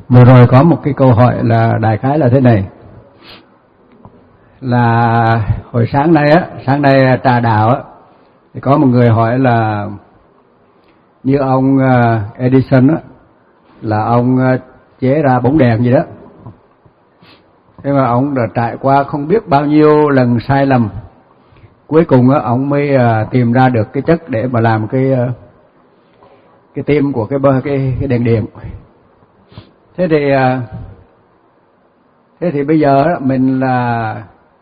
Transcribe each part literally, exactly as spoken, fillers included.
Vừa rồi có một cái câu hỏi là đại khái là thế này, là hồi sáng nay á, sáng nay trà đạo á, thì có một người hỏi là như ông Edison á, là ông chế ra bóng đèn gì đó, thế mà ông đã trải qua không biết bao nhiêu lần sai lầm, cuối cùng á ông mới tìm ra được cái chất để mà làm cái cái tim của cái cái cái đèn điện. Thế thì thế thì bây giờ mình là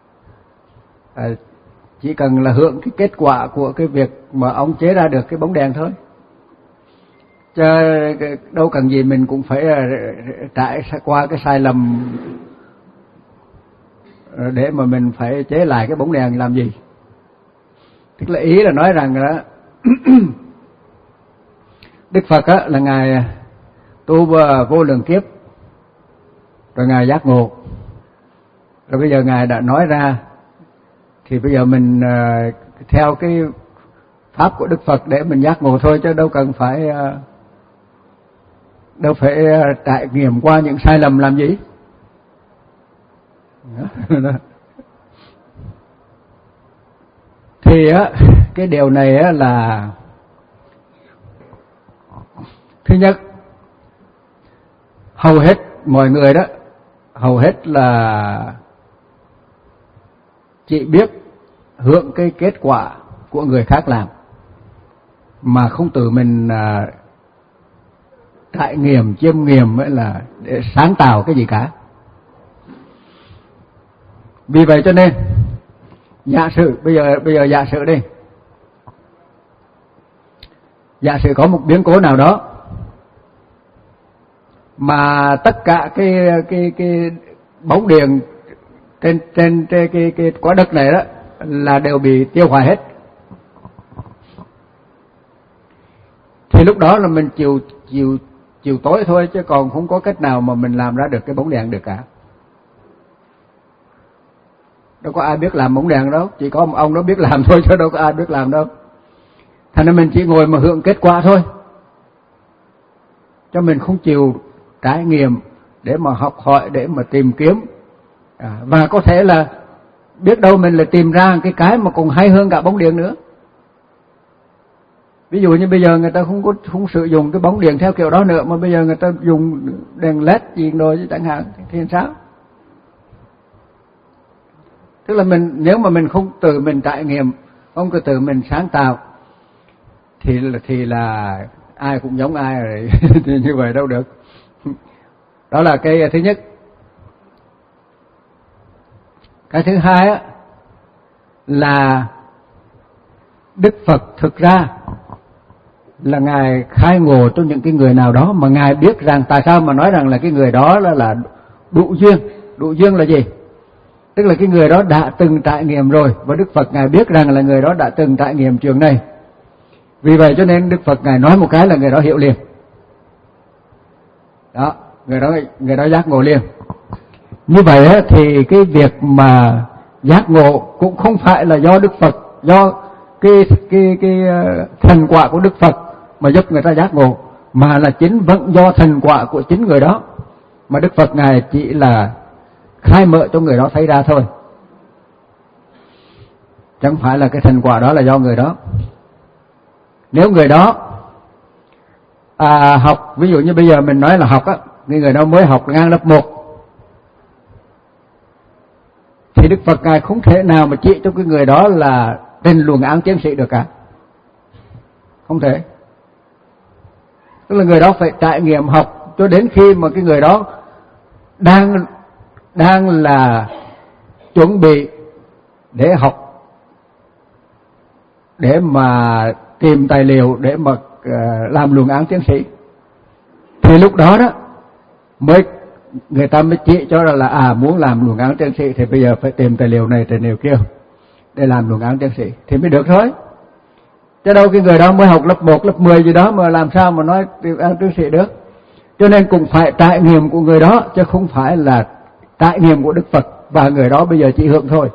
chỉ cần là hưởng cái kết quả của cái việc mà ông chế ra được cái bóng đèn thôi, chứ đâu cần gì mình cũng phải trải qua cái sai lầm để mà mình phải chế lại cái bóng đèn làm gì. Tức là ý là nói rằng đó Đức Phật á, là Ngài tu vô lượng kiếp, rồi Ngài giác ngộ, rồi bây giờ Ngài đã nói ra, thì bây giờ mình uh, theo cái pháp của Đức Phật để mình giác ngộ thôi, chứ đâu cần phải uh, đâu phải uh, trải nghiệm qua những sai lầm làm gì. Thì á, cái điều này á là thứ nhất, hầu hết mọi người đó, hầu hết là chỉ biết hưởng cái kết quả của người khác làm, mà không tự mình à, trải nghiệm, chiêm nghiệm ấy là để sáng tạo cái gì cả. Vì vậy cho nên giả sử bây giờ bây giờ giả sử đi, giả sử có một biến cố nào đó mà tất cả cái cái cái bóng điện trên trên trên cái cái quả đất này đó là đều bị tiêu hoại hết, thì lúc đó là mình chịu chịu chịu tối thôi, chứ còn không có cách nào mà mình làm ra được cái bóng đèn được cả. Đâu có ai biết làm bóng đèn đâu, chỉ có một ông đó biết làm thôi, chứ đâu có ai biết làm đâu. Thành ra mình chỉ ngồi mà hưởng kết quả thôi, cho mình không chịu trải nghiệm để mà học hỏi, để mà tìm kiếm. À, và có thể là biết đâu mình lại tìm ra cái cái mà còn hay hơn cả bóng đèn nữa. Ví dụ như bây giờ người ta không có không sử dụng cái bóng đèn theo kiểu đó nữa, mà bây giờ người ta dùng đèn led gì rồi chẳng hạn, thì sao? Tức là mình nếu mà mình không tự mình trải nghiệm, không có tự mình sáng tạo, thì thì là ai cũng giống ai rồi. Thì như vậy đâu được. Đó là cái thứ nhất. Cái thứ hai á, là Đức Phật thực ra là Ngài khai ngộ cho những cái người nào đó mà Ngài biết rằng, tại sao mà nói rằng là cái người đó là, là đủ duyên. Đủ duyên là gì? Tức là cái người đó đã từng trải nghiệm rồi, và Đức Phật Ngài biết rằng là người đó đã từng trải nghiệm trường này. Vì vậy cho nên Đức Phật Ngài nói một cái là người đó hiểu liền. Đó, người đó người đó giác ngộ liền. Như vậy á, thì cái việc mà giác ngộ cũng không phải là do Đức Phật, do cái cái cái thành quả của Đức Phật mà giúp người ta giác ngộ, mà là chính vẫn do thành quả của chính người đó, mà Đức Phật Ngài chỉ là khai mở cho người đó thấy ra thôi, chẳng phải là cái thành quả đó là do người đó. Nếu người đó à, học, ví dụ như bây giờ mình nói là học á, người người đó mới học ngang lớp một, thì Đức Phật Ngài không thể nào mà chỉ cho cái người đó là trình luận án tiến sĩ được cả, không thể. Tức là người đó phải trải nghiệm học cho đến khi mà cái người đó đang đang là chuẩn bị để học, để mà tìm tài liệu để mà uh, làm luận án tiến sĩ, thì lúc đó đó mới người ta mới chỉ cho là à muốn làm luận án tiến sĩ thì bây giờ phải tìm tài liệu này tài liệu kia để làm luận án tiến sĩ thì mới được thôi. Chứ đâu cái người đó mới học lớp một, lớp mười gì đó mà làm sao mà nói luận án tiến sĩ được. Cho nên cũng phải trải nghiệm của người đó, chứ không phải là trải nghiệm của Đức Phật, và người đó bây giờ chỉ hưởng thôi.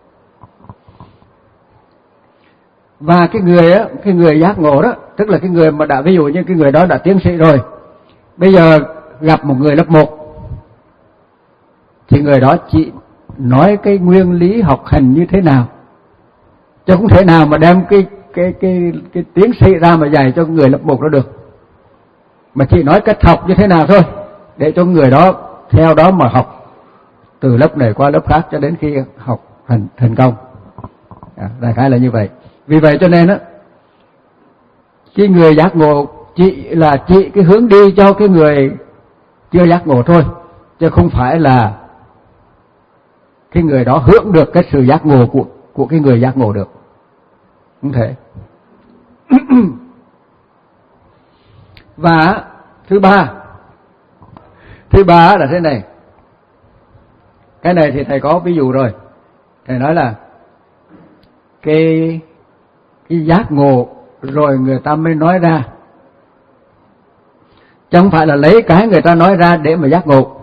Và cái người á, cái người giác ngộ đó, tức là cái người mà đã, ví dụ như cái người đó đã tiến sĩ rồi, bây giờ gặp một người lớp một thì người đó chỉ nói cái nguyên lý học hành như thế nào, chứ không thể nào mà đem cái cái cái cái tiến sĩ ra mà dạy cho người lớp một đó được, mà chỉ nói cách học như thế nào thôi để cho người đó theo đó mà học từ lớp này qua lớp khác cho đến khi học thành thành công. À, đại khái là như vậy. Vì vậy cho nên á, cái người giác ngộ chỉ là chỉ cái hướng đi cho cái người chưa giác ngộ thôi, chứ không phải là cái người đó hưởng được cái sự giác ngộ của của cái người giác ngộ được, không thể. Và thứ ba, thứ ba là thế này. Cái này thì thầy có ví dụ rồi. Thầy nói là cái cái giác ngộ rồi người ta mới nói ra, chứ không phải là lấy cái người ta nói ra để mà giác ngộ.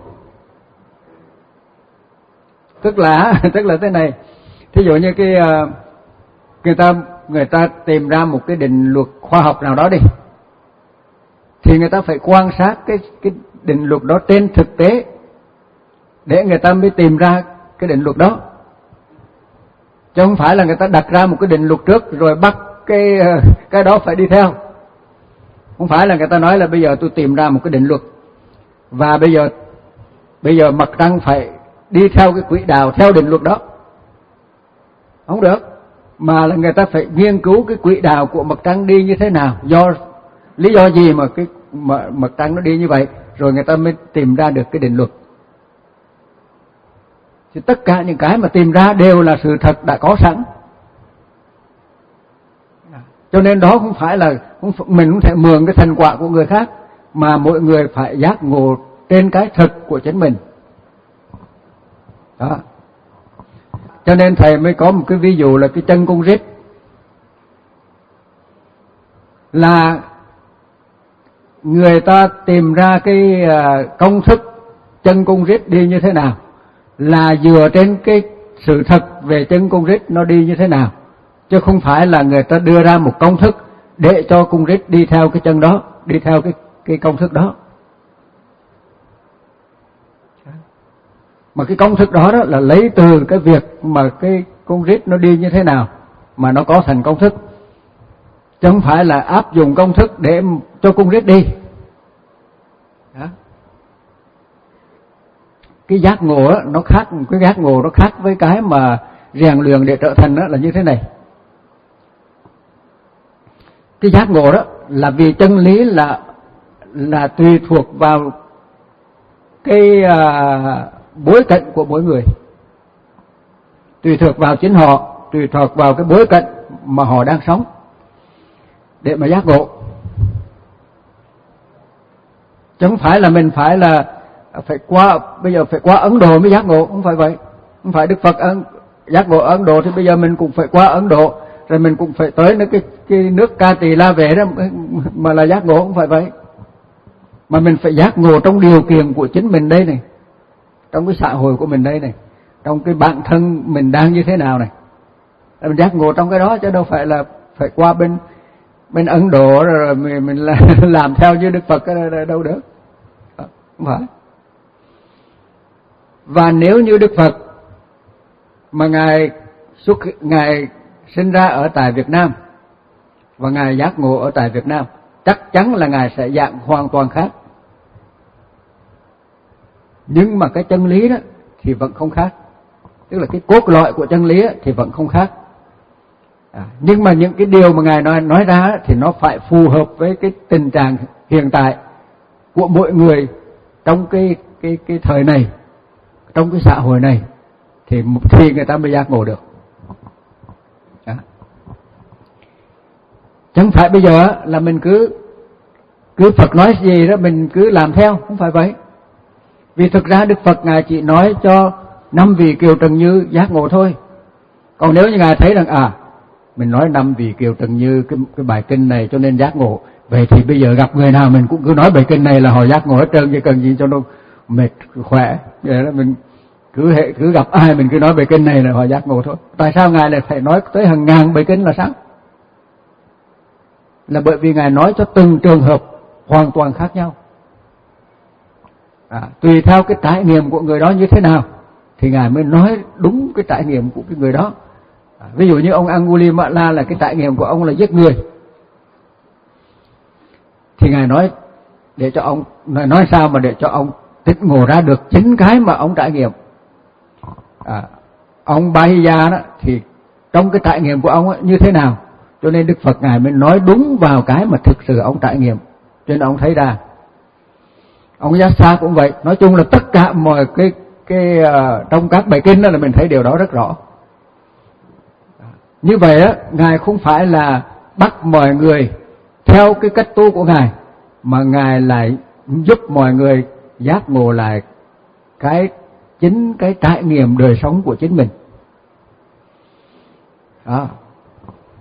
Tức là tức là thế này. Thí dụ như cái người ta người ta tìm ra một cái định luật khoa học nào đó đi, thì người ta phải quan sát cái cái định luật đó trên thực tế để người ta mới tìm ra cái định luật đó, chứ không phải là người ta đặt ra một cái định luật trước rồi bắt cái cái đó phải đi theo. Không phải là người ta nói là bây giờ tôi tìm ra một cái định luật và bây giờ bây giờ mặt trăng phải đi theo cái quỹ đạo theo định luật đó, không được. Mà là người ta phải nghiên cứu cái quỹ đạo của mặt trăng đi như thế nào, do lý do gì mà cái mà, mặt trăng nó đi như vậy, rồi người ta mới tìm ra được cái định luật. Thì tất cả những cái mà tìm ra đều là sự thật đã có sẵn. Cho nên đó không phải là mình không thể mượn cái thành quả của người khác, mà mỗi người phải giác ngộ trên cái thực của chính mình. Đó. Cho nên thầy mới có một cái ví dụ là cái chân con rít. Là người ta tìm ra cái công thức chân con rít đi như thế nào là dựa trên cái sự thật về chân con rít nó đi như thế nào, chứ không phải là người ta đưa ra một công thức để cho con rít đi theo cái chân đó, đi theo cái cái công thức đó. Mà cái công thức đó, đó là lấy từ cái việc mà cái con rít nó đi như thế nào mà nó có thành công thức, chứ không phải là áp dụng công thức để cho con rít đi. Đó. Cái giác ngộ đó, nó khác, cái giác ngộ nó khác với cái mà rèn luyện để trở thành đó là như thế này. Cái giác ngộ đó là vì chân lý là là tùy thuộc vào cái à, bối cảnh của mỗi người, tùy thuộc vào chính họ, tùy thuộc vào cái bối cảnh mà họ đang sống để mà giác ngộ. Chứ không phải là mình phải là phải qua bây giờ phải qua Ấn Độ mới giác ngộ, không phải vậy. Không phải Đức Phật ấn, giác ngộ Ấn Độ thì bây giờ mình cũng phải qua Ấn Độ, rồi mình cũng phải tới nước cái cái nước Ca Tỳ La Vệ đó mà là giác ngộ, không phải vậy. Mà mình phải giác ngộ trong điều kiện của chính mình đây này, trong cái xã hội của mình đây này, trong cái bản thân mình đang như thế nào này, mình giác ngộ trong cái đó, chứ đâu phải là phải qua bên bên Ấn Độ rồi mình, mình làm theo như Đức Phật đâu được, không phải. Và nếu như Đức Phật mà ngài xuất ngài sinh ra ở tại Việt Nam và ngài giác ngộ ở tại Việt Nam, chắc chắn là ngài sẽ dạng hoàn toàn khác. Nhưng mà cái chân lý đó thì vẫn không khác, tức là cái cốt lõi của chân lý thì vẫn không khác. À, nhưng mà những cái điều mà ngài nói nói ra thì nó phải phù hợp với cái tình trạng hiện tại của mỗi người trong cái cái cái thời này, trong cái xã hội này, thì thì người ta mới giác ngộ được. À. Chẳng phải bây giờ là mình cứ cứ Phật nói gì đó mình cứ làm theo, không phải vậy. Vì thực ra Đức Phật ngài chỉ nói cho năm vị Kiều Trần Như giác ngộ thôi. Còn nếu như ngài thấy rằng à mình nói năm vị Kiều Trần Như cái cái bài kinh này cho nên giác ngộ, vậy thì bây giờ gặp người nào mình cũng cứ nói bài kinh này là họ giác ngộ hết trơn, chứ cần gì cho nó mệt khỏe. Vậy đó, mình cứ hệ cứ gặp ai mình cứ nói bài kinh này là họ giác ngộ thôi. Tại sao ngài lại phải nói tới hàng ngàn bài kinh là sao? Là bởi vì ngài nói cho từng trường hợp hoàn toàn khác nhau. À, tùy theo cái trải nghiệm của người đó như thế nào thì Ngài mới nói đúng cái trải nghiệm của cái người đó. À, ví dụ như ông Angulimala là cái trải nghiệm của ông là giết người, thì Ngài nói để cho ông nói sao mà để cho ông tỉnh ngộ ra được chính cái mà ông trải nghiệm. À, ông Bahiya đó thì trong cái trải nghiệm của ông ấy, như thế nào, cho nên Đức Phật Ngài mới nói đúng vào cái mà thực sự ông trải nghiệm, cho nên ông thấy ra. Ông Yassa cũng vậy, nói chung là tất cả mọi cái cái uh, trong các bài kinh đó là mình thấy điều đó rất rõ. Như vậy á, Ngài không phải là bắt mọi người theo cái cách tu của Ngài, mà Ngài lại giúp mọi người giác ngộ lại cái chính cái trải nghiệm đời sống của chính mình. Đó.